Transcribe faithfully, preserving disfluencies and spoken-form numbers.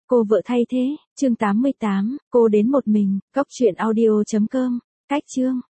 Cô vợ thay thế, chương tám mươi tám, cô đến một mình, cóc truyện audio chấm com, cách chương.